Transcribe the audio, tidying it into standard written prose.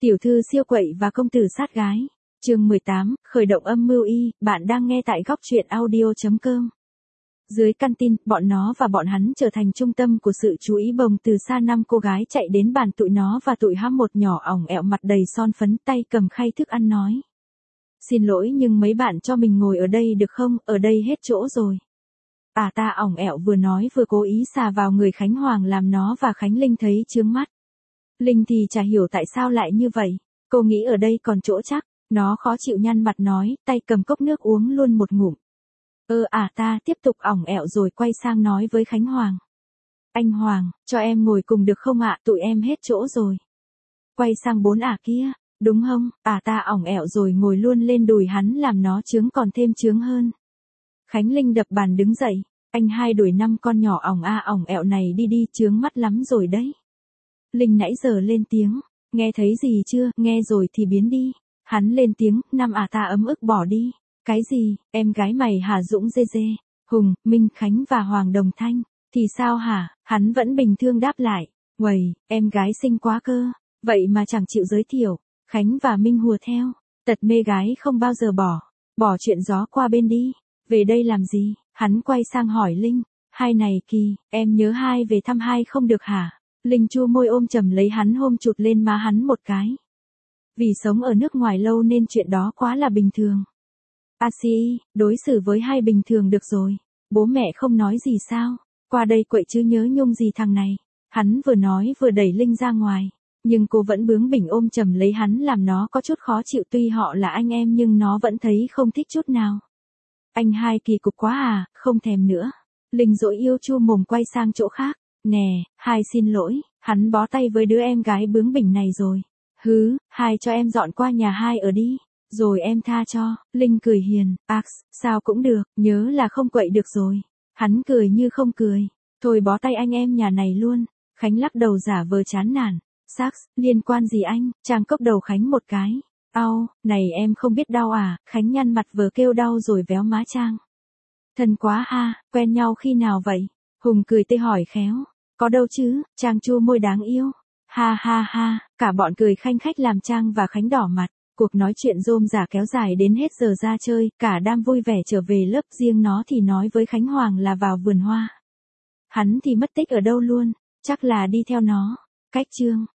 Tiểu thư siêu quậy và công tử sát gái. Chương 18, khởi động âm mưu y, bạn đang nghe tại góc truyện audio.com. Dưới căn tin, bọn nó và bọn hắn trở thành trung tâm của sự chú ý bồng từ xa. 5 cô gái chạy đến bàn tụi nó và tụi ham một nhỏ ỏng ẹo mặt đầy son phấn, tay cầm khay thức ăn nói. Xin lỗi nhưng mấy bạn cho mình ngồi ở đây được không, ở đây hết chỗ rồi. Ta ỏng ẹo vừa nói vừa cố ý xà vào người Khánh Hoàng làm nó và Khánh Linh thấy chướng mắt. Linh thì chả hiểu tại sao lại như vậy, cô nghĩ ở đây còn chỗ chắc, nó khó chịu nhăn mặt nói, tay cầm cốc nước uống luôn một ngụm. Ta tiếp tục ỏng ẹo rồi quay sang nói với Khánh Hoàng. Anh Hoàng, cho em ngồi cùng được không ạ, tụi em hết chỗ rồi. Quay sang 4 kia, đúng không, ta ỏng ẹo rồi ngồi luôn lên đùi hắn làm nó chướng còn thêm chướng hơn. Khánh Linh đập bàn đứng dậy, anh hai đuổi 5 con nhỏ ỏng ẹo này đi chướng mắt lắm rồi đấy. Linh nãy giờ lên tiếng, nghe thấy gì chưa, nghe rồi thì biến đi. Hắn lên tiếng, 5 ta ấm ức bỏ đi. Cái gì, em gái mày hả Dũng dê, Hùng, Minh, Khánh và Hoàng đồng thanh. Thì sao hả, hắn vẫn bình thường đáp lại. Uầy, em gái xinh quá cơ, vậy mà chẳng chịu giới thiệu. Khánh và Minh hùa theo, tật mê gái không bao giờ bỏ chuyện gió qua bên đi. Về đây làm gì, hắn quay sang hỏi Linh. Hai này kỳ, em nhớ hai về thăm hai không được hả? Linh chua môi ôm chầm lấy hắn hôn chụt lên má hắn một cái. Vì sống ở nước ngoài lâu nên chuyện đó quá là bình thường. Đối xử với hai bình thường được rồi. Bố mẹ không nói gì sao? Qua đây quậy chứ nhớ nhung gì thằng này. Hắn vừa nói vừa đẩy Linh ra ngoài. Nhưng cô vẫn bướng bỉnh ôm chầm lấy hắn làm nó có chút khó chịu, tuy họ là anh em nhưng nó vẫn thấy không thích chút nào. Anh hai kỳ cục quá không thèm nữa. Linh dỗi yêu chua mồm quay sang chỗ khác. Nè, hai xin lỗi, hắn bó tay với đứa em gái bướng bỉnh này rồi. Hai cho em dọn qua nhà hai ở đi, rồi em tha cho. Linh cười hiền, sao cũng được, nhớ là không quậy được rồi. Hắn cười như không cười, thôi bó tay anh em nhà này luôn. Khánh lắc đầu giả vờ chán nản, liên quan gì anh, Trang cốc đầu Khánh một cái. Này em không biết đau à, Khánh nhăn mặt vừa kêu đau rồi véo má Trang. Thân quá quen nhau khi nào vậy? Hùng cười tê hỏi khéo. Có đâu chứ, Trang chua môi đáng yêu. Ha, cả bọn cười khanh khách làm Trang và Khánh đỏ mặt. Cuộc nói chuyện rôm rả kéo dài đến hết giờ ra chơi, cả đám vui vẻ trở về lớp, riêng nó thì nói với Khánh Hoàng là vào vườn hoa. Hắn thì mất tích ở đâu luôn, chắc là đi theo nó. Cách chương